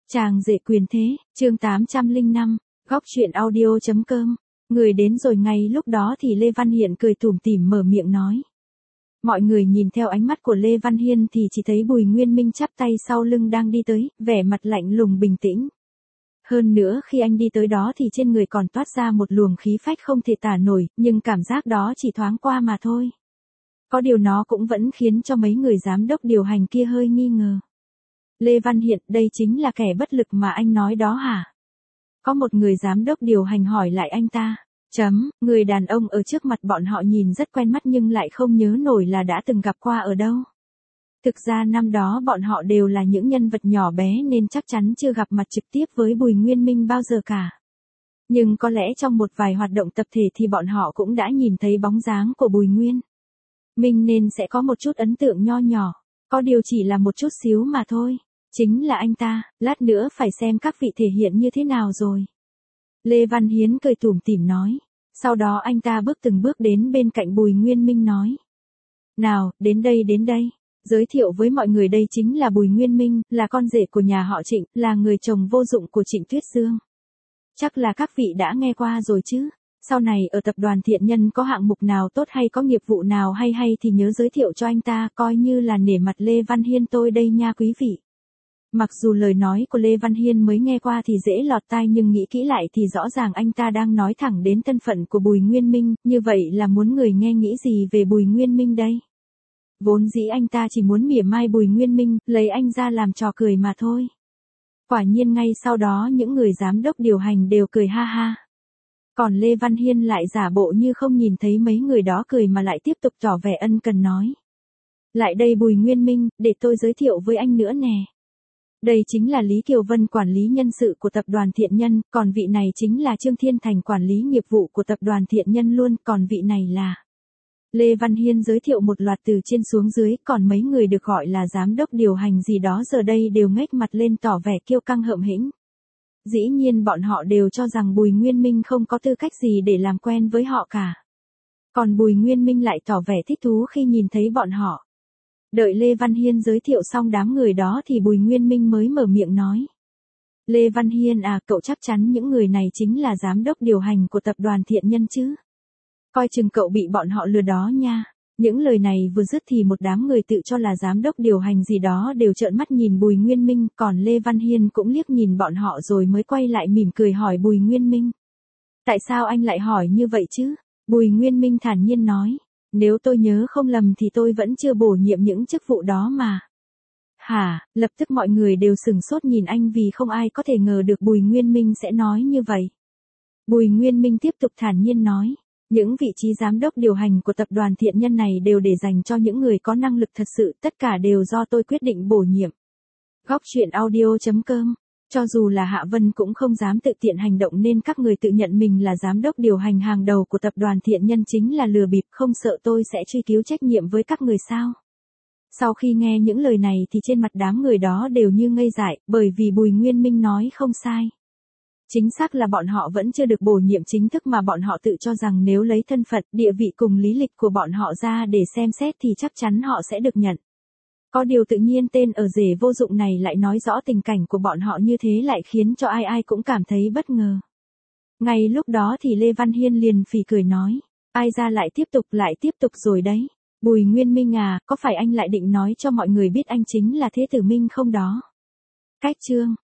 Chàng rể quyền thế, chương 805, góc truyện audio.com. Người đến rồi, ngay lúc đó thì Lê Văn Hiền cười tủm tỉm mở miệng nói. Mọi người nhìn theo ánh mắt của Lê Văn Hiên thì chỉ thấy Bùi Nguyên Minh chắp tay sau lưng đang đi tới, vẻ mặt lạnh lùng bình tĩnh. Hơn nữa khi anh đi tới đó thì trên người còn toát ra một luồng khí phách không thể tả nổi, nhưng cảm giác đó chỉ thoáng qua mà thôi. Có điều nó cũng vẫn khiến cho mấy người giám đốc điều hành kia hơi nghi ngờ. Lê Văn Hiện, đây chính là kẻ bất lực mà anh nói đó hả? Có một người giám đốc điều hành hỏi lại anh ta. Người đàn ông ở trước mặt bọn họ nhìn rất quen mắt nhưng lại không nhớ nổi là đã từng gặp qua ở đâu. Thực ra năm đó bọn họ đều là những nhân vật nhỏ bé nên chắc chắn chưa gặp mặt trực tiếp với Bùi Nguyên Minh bao giờ cả. Nhưng có lẽ trong một vài hoạt động tập thể thì bọn họ cũng đã nhìn thấy bóng dáng của Bùi Nguyên Minh nên sẽ có một chút ấn tượng nho nhỏ. Có điều chỉ là một chút xíu mà thôi. Chính là anh ta, lát nữa phải xem các vị thể hiện như thế nào rồi. Lê Văn Hiến cười tủm tỉm nói. Sau đó anh ta bước từng bước đến bên cạnh Bùi Nguyên Minh nói. Nào, đến đây. Giới thiệu với mọi người, đây chính là Bùi Nguyên Minh, là con rể của nhà họ Trịnh, là người chồng vô dụng của Trịnh Tuyết Dương. Chắc là các vị đã nghe qua rồi chứ. Sau này ở tập đoàn Thiện Nhân có hạng mục nào tốt hay có nghiệp vụ nào hay thì nhớ giới thiệu cho anh ta, coi như là nể mặt Lê Văn Hiên tôi đây nha quý vị. Mặc dù lời nói của Lê Văn Hiên mới nghe qua thì dễ lọt tai nhưng nghĩ kỹ lại thì rõ ràng anh ta đang nói thẳng đến thân phận của Bùi Nguyên Minh, như vậy là muốn người nghe nghĩ gì về Bùi Nguyên Minh đây? Vốn dĩ anh ta chỉ muốn mỉa mai Bùi Nguyên Minh, lấy anh ra làm trò cười mà thôi. Quả nhiên ngay sau đó những người giám đốc điều hành đều cười ha ha. Còn Lê Văn Hiên lại giả bộ như không nhìn thấy mấy người đó cười mà lại tiếp tục tỏ vẻ ân cần nói. Lại đây Bùi Nguyên Minh, để tôi giới thiệu với anh nữa nè. Đây chính là Lý Kiều Vân, quản lý nhân sự của tập đoàn Thiện Nhân, còn vị này chính là Trương Thiên Thành, quản lý nghiệp vụ của tập đoàn Thiện Nhân luôn, còn vị này là... Lê Văn Hiên giới thiệu một loạt từ trên xuống dưới, còn mấy người được gọi là giám đốc điều hành gì đó giờ đây đều nghếch mặt lên tỏ vẻ kiêu căng hợm hĩnh. Dĩ nhiên bọn họ đều cho rằng Bùi Nguyên Minh không có tư cách gì để làm quen với họ cả. Còn Bùi Nguyên Minh lại tỏ vẻ thích thú khi nhìn thấy bọn họ. Đợi Lê Văn Hiên giới thiệu xong đám người đó thì Bùi Nguyên Minh mới mở miệng nói. Lê Văn Hiên à, cậu chắc chắn những người này chính là giám đốc điều hành của tập đoàn Thiện Nhân chứ? Coi chừng cậu bị bọn họ lừa đó nha. Những lời này vừa dứt thì một đám người tự cho là giám đốc điều hành gì đó đều trợn mắt nhìn Bùi Nguyên Minh, còn Lê Văn Hiên cũng liếc nhìn bọn họ rồi mới quay lại mỉm cười hỏi Bùi Nguyên Minh. Tại sao anh lại hỏi như vậy chứ? Bùi Nguyên Minh thản nhiên nói. Nếu tôi nhớ không lầm thì tôi vẫn chưa bổ nhiệm những chức vụ đó mà. Hả? Lập tức mọi người đều sửng sốt nhìn anh vì không ai có thể ngờ được Bùi Nguyên Minh sẽ nói như vậy. Bùi Nguyên Minh tiếp tục thản nhiên nói. Những vị trí giám đốc điều hành của tập đoàn Thiện Nhân này đều để dành cho những người có năng lực thật sự, tất cả đều do tôi quyết định bổ nhiệm. Góc truyện audio.com. Cho dù là Hạ Vân cũng không dám tự tiện hành động nên các người tự nhận mình là giám đốc điều hành hàng đầu của tập đoàn Thiện Nhân chính là lừa bịp, không sợ tôi sẽ truy cứu trách nhiệm với các người sao? Sau khi nghe những lời này thì trên mặt đám người đó đều như ngây dại, bởi vì Bùi Nguyên Minh nói không sai. Chính xác là bọn họ vẫn chưa được bổ nhiệm chính thức mà bọn họ tự cho rằng nếu lấy thân phận, địa vị cùng lý lịch của bọn họ ra để xem xét thì chắc chắn họ sẽ được nhận. Có điều tự nhiên tên ở rể vô dụng này lại nói rõ tình cảnh của bọn họ như thế lại khiến cho ai cũng cảm thấy bất ngờ. Ngay lúc đó thì Lê Văn Hiên liền phì cười nói. Ai ra lại tiếp tục rồi đấy. Bùi Nguyên Minh à, có phải anh lại định nói cho mọi người biết anh chính là Thế Tử Minh không đó? Cách chương.